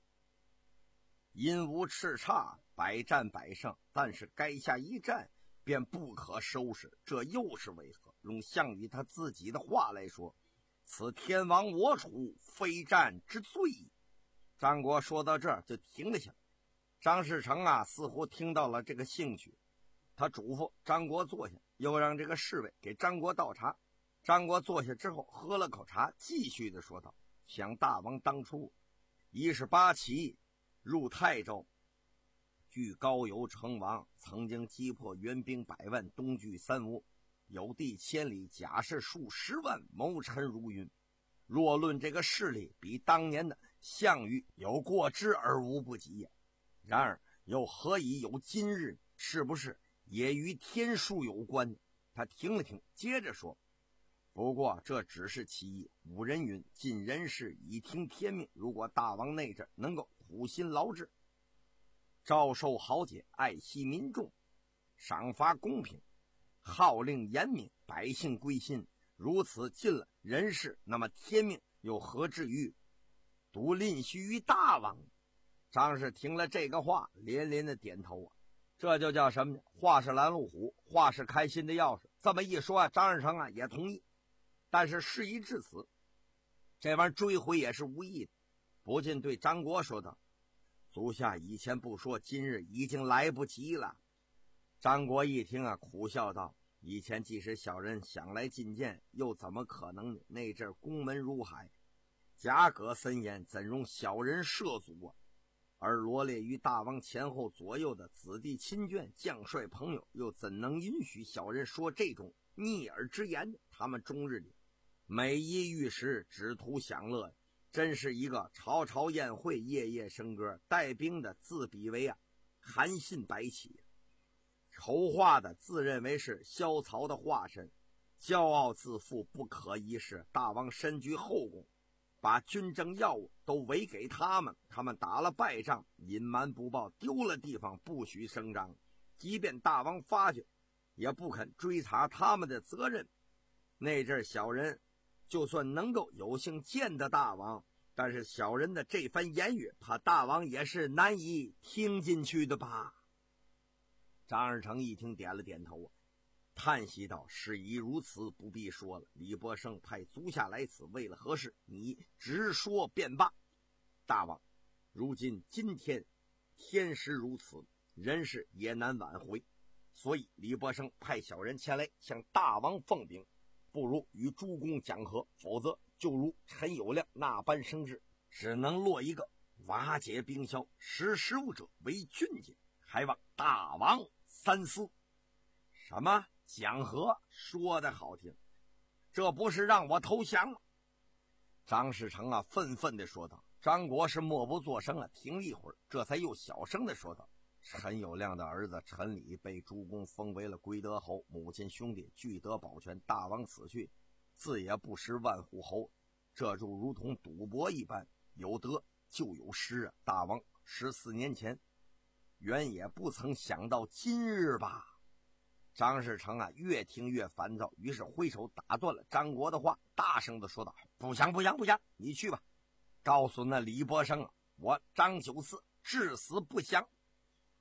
因无叱咤，百战百胜，但是该下一战便不可收拾，这又是为何？用项羽他自己的话来说，此天亡我楚，非战之罪。张国说到这儿就停了下来。张士诚啊，似乎听到了这个兴趣，他嘱咐张国坐下，又让这个侍卫给张国倒茶。张国坐下之后喝了口茶，继续的说道：想大王当初一十八骑入泰州，据高邮称王，曾经击破援兵百万，东拒三吴，有地千里，甲士数十万，谋臣如云。若论这个势力，比当年的项羽有过之而无不及呀。然而又何以有今日？是不是也与天数有关呢？他停了停，接着说：不过这只是其一。古人云：尽人事，以听天命。如果大王内着能够苦心劳治，诏授豪杰，爱惜民众，赏罚公平，号令严明，百姓归心，如此尽了人事，那么天命又何至于独吝惜于大王？张氏听了这个话，连连的点头啊，这就叫什么呢？话是拦路虎，话是开心的钥匙。这么一说啊，张士诚啊也同意。但是事已至此，这玩意儿追回也是无益的，不禁对张国说道：足下以前不说，今日已经来不及了。张国一听啊，苦笑道：以前即使小人想来觐见，又怎么可能呢？那阵宫门如海，甲葛森严，怎容小人涉足啊？而罗列于大王前后左右的子弟亲眷、将帅朋友，又怎能允许小人说这种逆耳之言呢？他们终日里每一遇时只图享乐，真是一个朝朝宴会，夜夜笙歌，带兵的自比为啊韩信白起，筹划的自认为是萧曹的化身，骄傲自负，不可一世。大王身居后宫，把军政要务都委给他们，他们打了败仗，隐瞒不报，丢了地方不许声张，即便大王发觉，也不肯追查他们的责任。那阵小人就算能够有幸见得大王，但是小人的这番言语，怕大王也是难以听进去的吧？张士诚一听点了点头啊，叹息道：事已如此，不必说了。李伯生派足下来此，为了何事？你直说便罢。大王，如今今天天时如此，人事也难挽回，所以李伯生派小人前来向大王奉禀，不如与诸公讲和，否则就如陈友谅那般生事，只能落一个瓦解兵消，识时务者为俊杰，还望大王三思。什么讲和？说得好听，这不是让我投降吗？张士诚啊愤愤地说道。张国是默不作声啊，停了一会儿，这才又小声地说道：陈友谅的儿子陈礼被诸公封为了归德侯，母亲兄弟俱得保全，大王此去，自也不识万户侯，这就如同赌博一般，有得就有失啊！大王十四年前原也不曾想到今日吧？张士诚啊越听越烦躁，于是挥手打断了张国的话，大声地说道：不降不降不降，你去吧，告诉那李伯生啊，我张九思至死不降。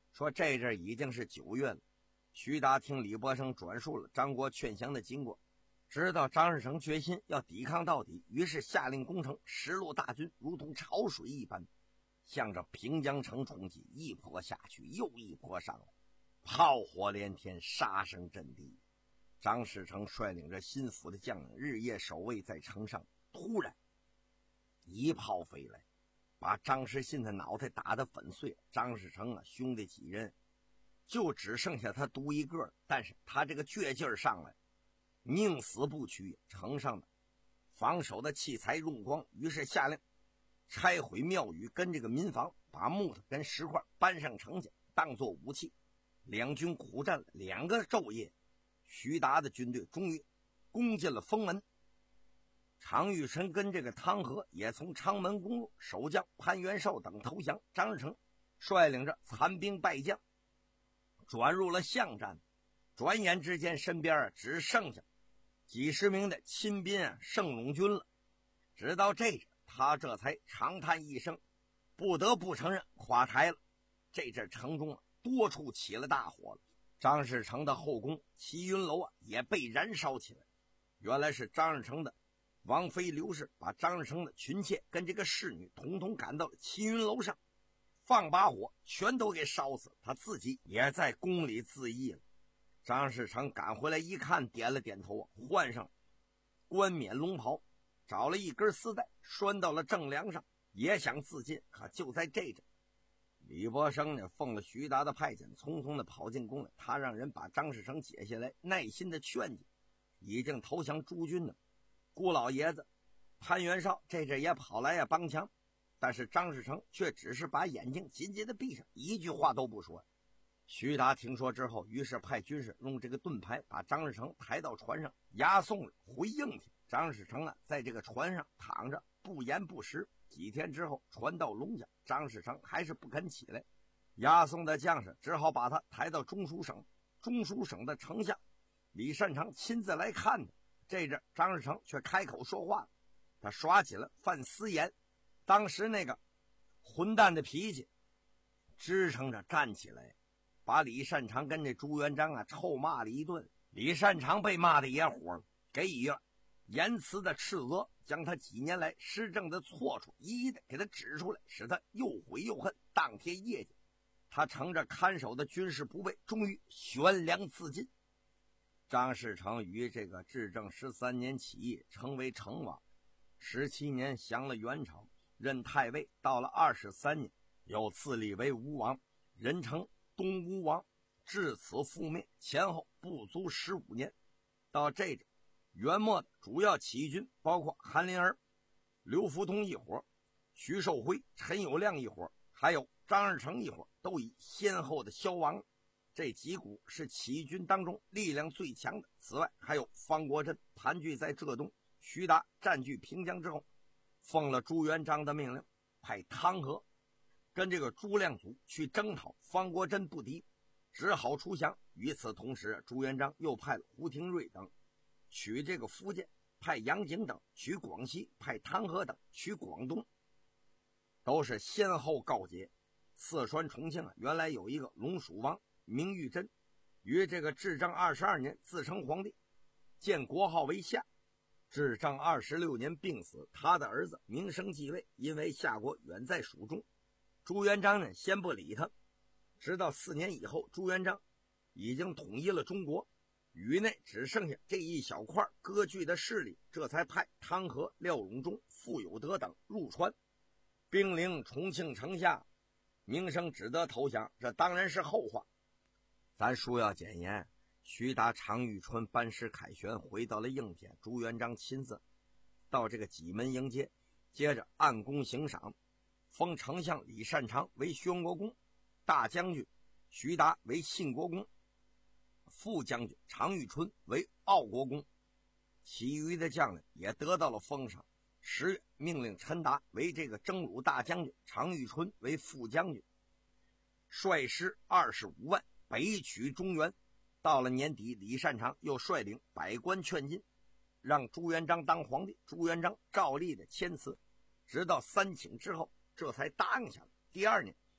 说这阵已经是九月了，徐达听李伯生转述了张国劝降的经过，知道张士诚决心要抵抗到底，于是下令攻城，十路大军如同潮水一般，向着平江城冲击，一波下去又一波上来，炮火连天，杀声震地。张士诚率领着心腹的将领日夜守卫在城上，突然一炮飞来，把张士信的脑袋打得粉碎。张士诚啊，兄弟几人就只剩下他独一个，但是他这个倔劲儿上来，宁死不屈。城上的防守的器材用光，于是下令拆毁庙宇跟这个民房，把木头跟石块搬上城去当作武器。两军苦战了两个昼夜，徐达的军队终于攻进了封门。常遇春跟这个汤和也从长门公路守将潘元绍等投降，张士诚率领着残兵败将转入了巷战。转眼之间，身边啊只剩下几十名的亲兵啊圣龙军了。直到这阵，他这才长叹一声，不得不承认垮台了。这阵城中啊多处起了大火了，张士诚的后宫齐云楼啊也被燃烧起来。原来是张士诚的王妃刘氏把张士诚的群妾跟这个侍女统统赶到了齐云楼上，放把火全都给烧死，他自己也在宫里自缢了。张士诚赶回来一看，点了点头，换上冠冕龙袍，找了一根丝带拴到了正梁上，也想自尽。可就在这阵，李伯生呢奉了徐达的派遣，匆匆的跑进宫来。他让人把张士诚解下来，耐心的劝解。已经投降诸军的顾老爷子潘元绍这阵也跑来呀帮腔，但是张士诚却只是把眼睛紧紧的闭上，一句话都不说。徐达听说之后，于是派军士用这个盾牌把张士诚抬到船上，押送了回应天。张士诚啊在这个船上躺着不言不食。几天之后，船到龙江，张士诚还是不肯起来，押送的将士只好把他抬到中书省。中书省的丞相李善长亲自来看他。这阵张士诚却开口说话了，他耍起了犯私言。当时那个混蛋的脾气支撑着站起来，把李善长跟这朱元璋啊臭骂了一顿。李善长被骂的也火了，给予了言辞的斥责，将他几年来施政的错处一一的给他指出来，使他又悔又恨。当天夜间，他乘着看守的军事不备，终于悬梁自尽。张士诚于这个至正十三年起义，成为成王，十七年降了元朝，任太尉。到了二十三年，又自立为吴王，人称东吴王，至此覆灭，前后不足十五年。到这阵，元末的主要起义军包括韩林儿、刘福通一伙，徐寿辉、陈友谅一伙，还有张士诚一伙，都已先后的消亡。这几股是起义军当中力量最强的。此外还有方国珍盘踞在浙东，徐达占据平江之后，奉了朱元璋的命令，派汤和跟这个朱亮祖去征讨。方国珍不敌，只好出降。与此同时，朱元璋又派了胡廷瑞等取这个福建，派杨景等取广西，派汤和等取广东，都是先后告捷。四川重庆啊，原来有一个龙蜀王明玉珍，于这个至正二十二年自称皇帝，建国号为夏。至正二十六年病死，他的儿子明升继位，因为夏国远在蜀中，朱元璋呢先不理他，直到四年以后，朱元璋已经统一了中国，宇内只剩下这一小块割据的势力，这才派汤和、廖永忠、傅有德等入川，兵临重庆城下。明升只得投降，这当然是后话。咱书要简言，徐达、常遇春班师凯旋，回到了应天。朱元璋亲自到这个济门迎接，接着按功行赏，封丞相李善长为宣国公，大将军徐达为信国公，副将军常遇春为傲国公，其余的将领也得到了封赏。十月，命令陈达为这个征虏大将军，常遇春为副将军，率师二十五万北取中原。到了年底，李善长又率领百官劝进，让朱元璋当皇帝。朱元璋照例的签词，直到三请之后，这才答应下来。第二年，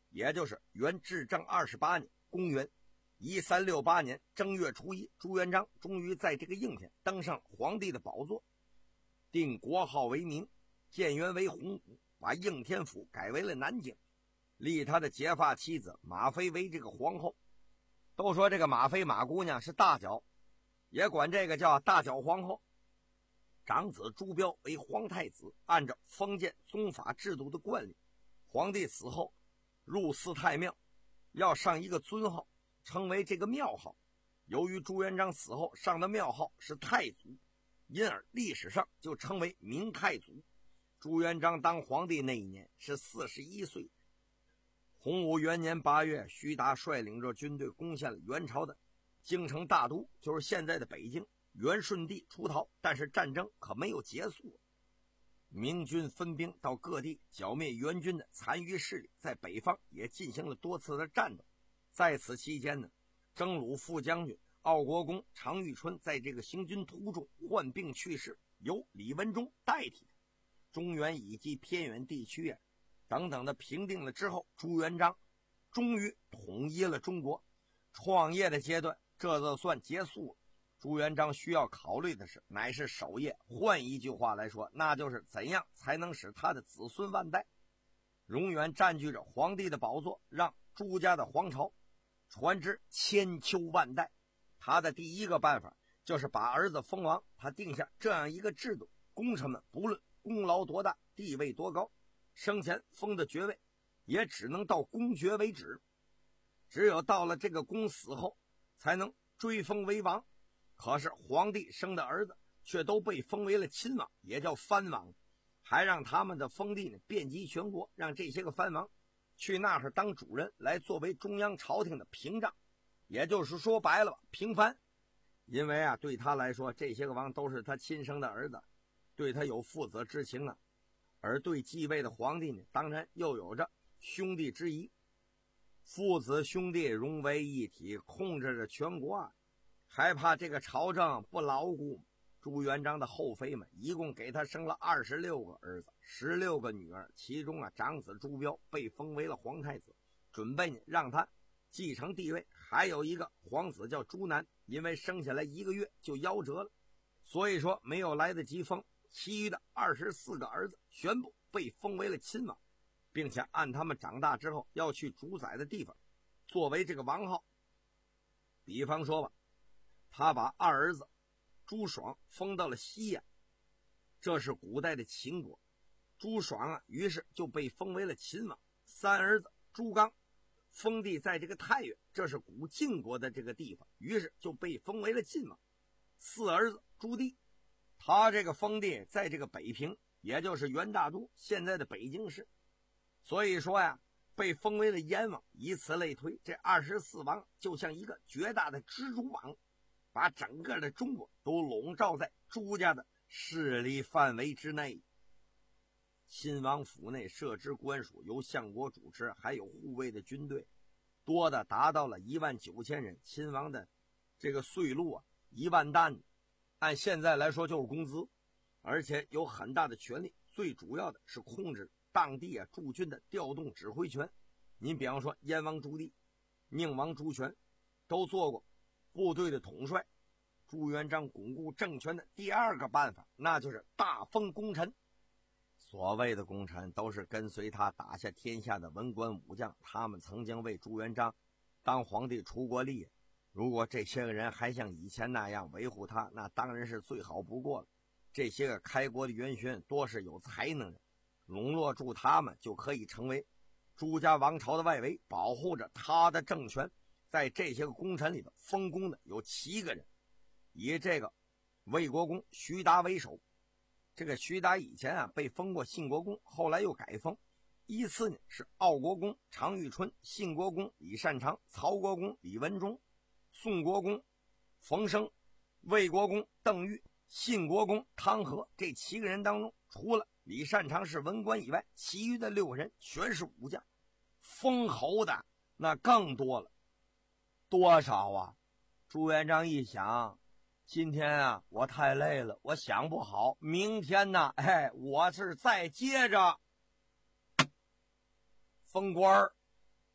也就是元至正二十八年，公元一三六八年正月初一，朱元璋终于在这个应天登上皇帝的宝座，定国号为明，建元为洪武，把应天府改为了南京，立他的结发妻子马妃为这个皇后。都说这个马妃马姑娘是大脚，也管这个叫大脚皇后。长子朱标为皇太子，按照封建宗法制度的惯例，皇帝死后入祀太庙，要上一个尊号，称为这个庙号。由于朱元璋死后上的庙号是太祖，因而历史上就称为明太祖。朱元璋当皇帝那一年是四十一岁。洪武元年八月，徐达率领着军队攻陷了元朝的京城大都，就是现在的北京。元顺帝出逃，但是战争可没有结束。明军分兵到各地剿灭元军的残余势力，在北方也进行了多次的战斗。在此期间呢，征虏副将军奥国公常遇春在这个行军途中患病去世，由李文忠代替他。中原以及偏远地区啊等等的平定了之后，朱元璋终于统一了中国。创业的阶段这就算结束了。朱元璋需要考虑的是乃是守业，换一句话来说，那就是怎样才能使他的子孙万代永远占据着皇帝的宝座，让朱家的皇朝传之千秋万代。他的第一个办法就是把儿子封王，他定下这样一个制度：功臣们不论功劳多大，地位多高，生前封的爵位也只能到公爵为止，只有到了这个公死后才能追封为王。可是皇帝生的儿子却都被封为了亲王，也叫藩王，还让他们的封地呢遍及全国，让这些个藩王去那儿当主人，来作为中央朝廷的屏障，也就是说白了吧，平藩。因为啊，对他来说，这些个王都是他亲生的儿子，对他有父子之情啊。而对继位的皇帝呢，当然又有着兄弟之谊，父子兄弟融为一体，控制着全国啊。还怕这个朝政不牢固，朱元璋的后妃们一共给他生了二十六个儿子，十六个女儿，其中啊长子朱标被封为了皇太子，准备呢让他继承帝位。还有一个皇子叫朱南，因为生下来一个月就夭折了，所以说没有来得及封。其余的二十四个儿子全部被封为了亲王，并且按他们长大之后要去主宰的地方作为这个王号。比方说吧，他把二儿子朱爽封到了西安，这是古代的秦国。朱爽啊，于是就被封为了秦王。三儿子朱刚封地在这个太原，这是古晋国的这个地方，于是就被封为了晋王。四儿子朱棣，他这个封地在这个北平，也就是元大都，现在的北京市。所以说呀，被封为了燕王。以此类推，这二十四王就像一个绝大的蜘蛛网，把整个的中国都笼罩在朱家的势力范围之内。亲王府内设置官署，由相国主持，还有护卫的军队，多的达到了一万九千人。亲王的这个税禄啊，一万担，按现在来说就是工资，而且有很大的权力。最主要的是控制当地啊驻军的调动指挥权。您比方说燕王朱棣、宁王朱权都做过部队的统帅。朱元璋巩固政权的第二个办法，那就是大封功臣。所谓的功臣都是跟随他打下天下的文官武将，他们曾经为朱元璋当皇帝出过力。如果这些个人还像以前那样维护他，那当然是最好不过了。这些个开国的元勋多是有才能的，笼络住他们就可以成为朱家王朝的外围，保护着他的政权。在这些个功臣里头，封功的有七个人，以这个魏国公徐达为首。这个徐达以前啊被封过信国公，后来又改封。依次呢是奥国公常遇春、信国公李善长、曹国公李文忠、宋国公冯生、魏国公邓玉、信国公汤和。这七个人当中，除了李善长是文官以外，其余的六个人全是武将。封侯的那更多了，多少啊？朱元璋一想，今天啊我太累了，我想不好，明天呢哎我是再接着封官儿。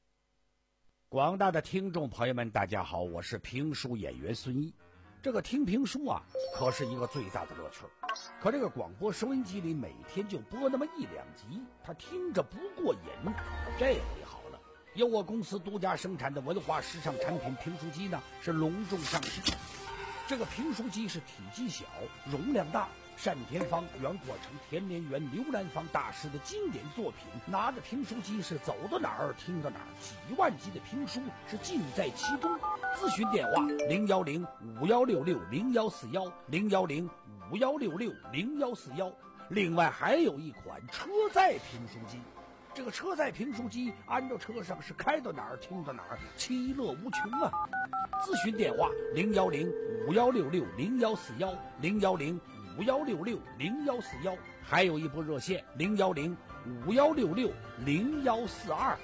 广大的听众朋友们，大家好，我是评书演员孙一。这个听评书啊，可是一个最大的乐趣。可这个广播收音机里每天就播那么一两集，他听着不过瘾。这回好了，由我公司独家生产的文化时尚产品评书机呢，是隆重上市。这个评书机是体积小，容量大，单田芳、袁阔成、田连元、刘兰芳大师的经典作品，拿着评书机是走到哪儿听到哪儿，几万集的评书是尽在其中。咨询电话零幺零五幺六六零幺四幺零幺零五幺六六零幺四幺。另外还有一款车载评书机，这个车载评书机安到车上是开到哪儿听到哪儿，其乐无穷啊！咨询电话零幺零五幺六六零幺四幺零幺零五幺六六零幺四幺，还有一部热线零幺零五幺六六零幺四二。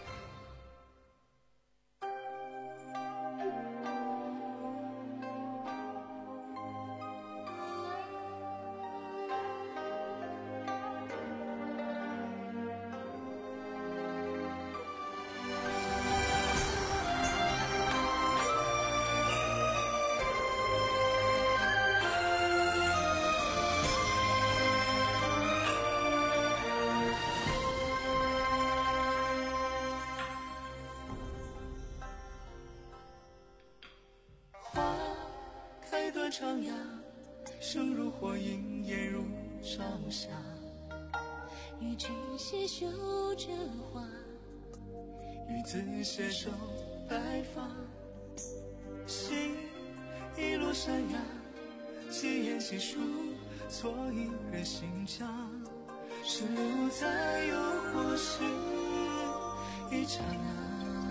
徜徉，生如火影，烟如朝霞。 与君携手折花， 与子携手白发。心一路山崖，几言细数，错一人心家。是留在诱惑时一刹那。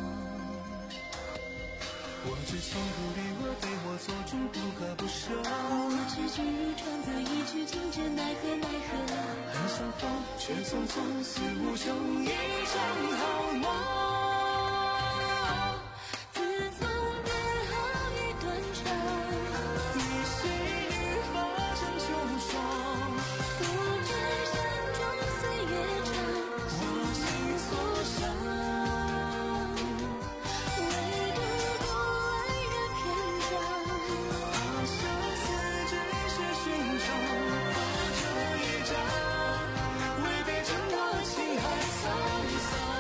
我知情如履，我非我所中，不可不舍。 我知君如闯，在一曲情至，奈何奈何。 恨相逢，却匆匆，似无穷，一场好梦。 自从别后已断肠， 你细雨发成秋霜。 不知山中岁月长， 我心所想。 唯独不爱人偏将， 怕相思只是寻常。画这一张，未必真我情海沧桑。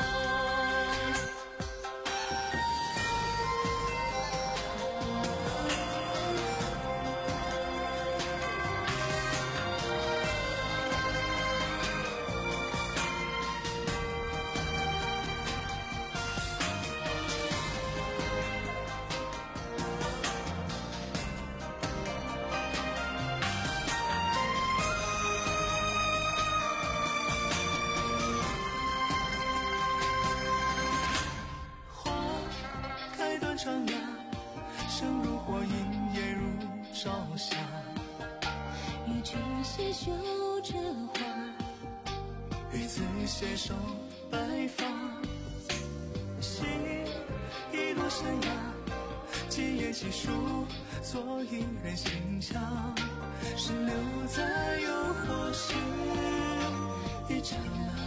花开断肠呀，生如火影，烟如朝霞。 与君携手折花， 与子携手白发。心一路山崖，几言细数，做一人心家。是留在诱惑时一刹那。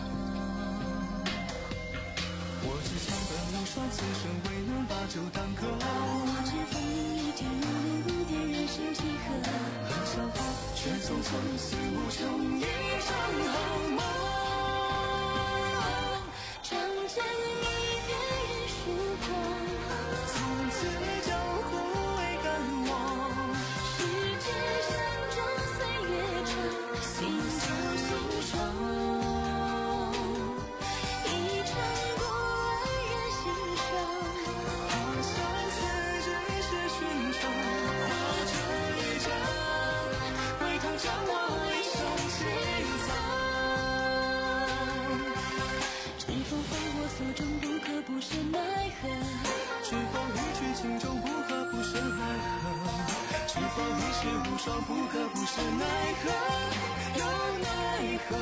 我只长奔无双，此生未能把酒当歌。 我知风雨一点如年如电，人生几何。 恨相逢，却匆匆，似无穷，一场好梦。 仗剑一别人曙光， 从此江湖未敢忘。 世界山中岁月长，心中心伤。一场不爱人心伤， 怕相思只是寻常。画这一张，唯恐将我一生凄惨。 知否非我所中，不可不是奈何。 知否一曲情中，不可不是奈何。知否一世无双，不可不是奈何又奈何。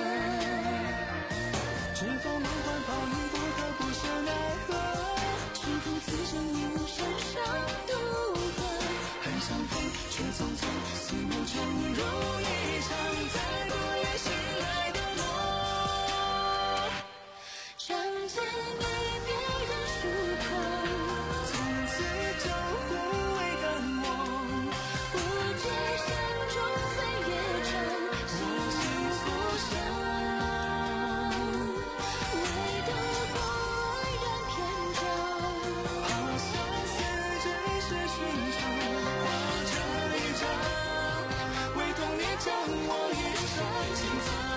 知否梦幻泡影，不可不是奈何。 知否此生已无山上渡河。 恨相逢，却匆匆，似无穷，如一场再不愿醒来的梦。 仗剑一别人曙光， 向我跃上青苍。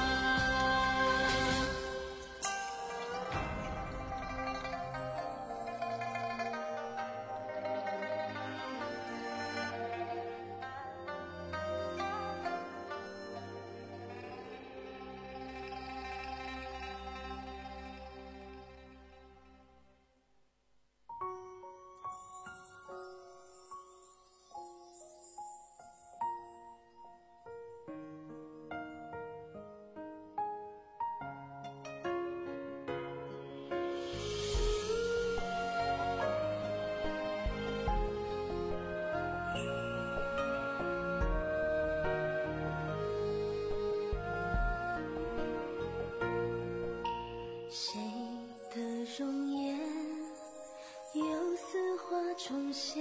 谁的容颜又似花重现，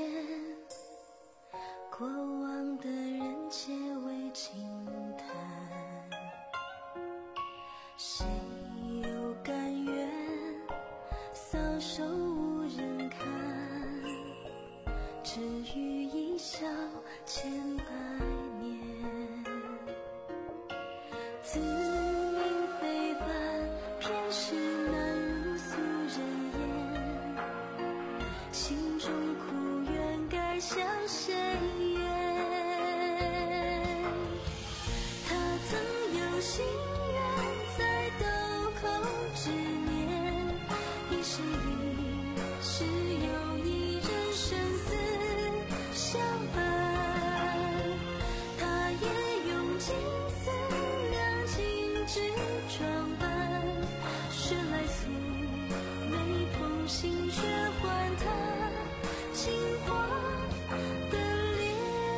过往的人皆为轻叹，谁又甘愿搔首无人看，只余一笑千百年。自命非凡，偏是难如俗人言，心中苦怨该向谁怨？他曾有心愿在豆蔻之年，一生一世有你人生死相伴，他也用金丝亮金枝装扮，雪来素每捧心血换他金黄的脸。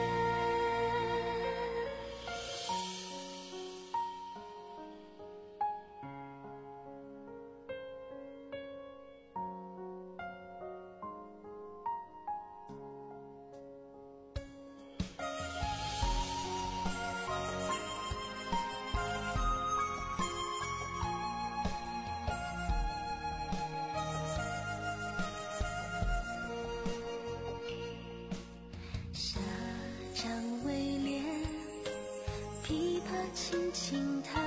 沙掌微敛，琵琶轻轻弹，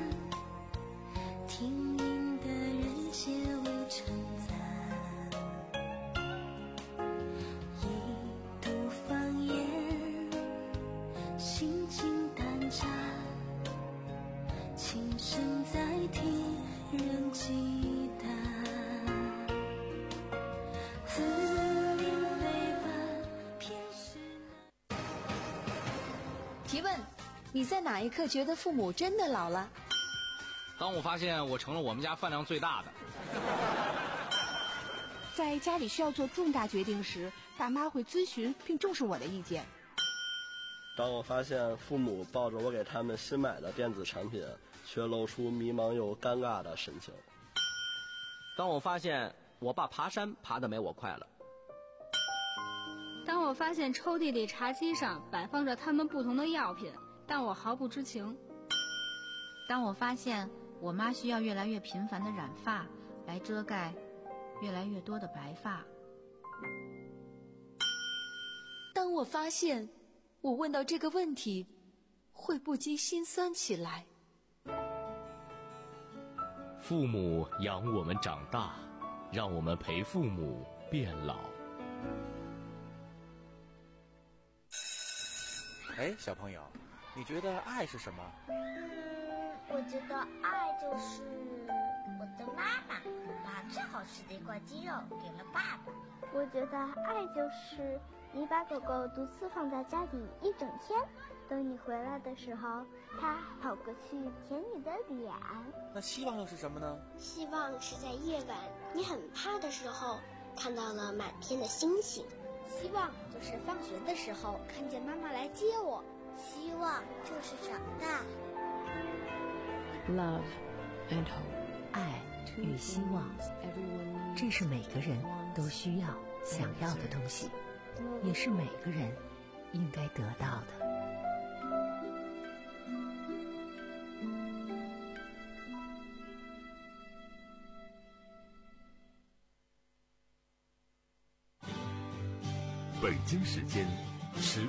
听音的人皆为称赞。一度芳烟，心惊胆颤，琴声在听，人忌惮。自命非凡，偏是难。 提问：你在哪一刻觉得父母真的老了？ 当我发现我成了我们家饭量最大的。 在家里需要做重大决定时，爸妈会咨询并重视我的意见。 当我发现父母抱着我给他们新买的电子产品，却露出迷茫又尴尬的神情。 当我发现我爸爬山爬得没我快了。 当我发现抽屉里茶几上摆放着他们不同的药品，但我毫不知情。 当我发现我妈需要越来越频繁的染发来遮盖越来越多的白发。 当我发现我问到这个问题会不禁心酸起来。 父母养我们长大，让我们陪父母变老。 哎，小朋友，你觉得爱是什么？ 嗯，我觉得爱就是我的妈妈把最好吃的一块鸡肉给了爸爸。 我觉得爱就是你把狗狗独自放在家里一整天，等你回来的时候，它跑过去舔你的脸。 那希望又是什么呢？ 希望是在夜晚你很怕的时候，看到了满天的星星。 希望就是放学的时候看见妈妈来接我。希望就是长大。 Love and hope， 爱与希望，这是每个人都需要、想要的东西，也是每个人应该得到的。 北京时间十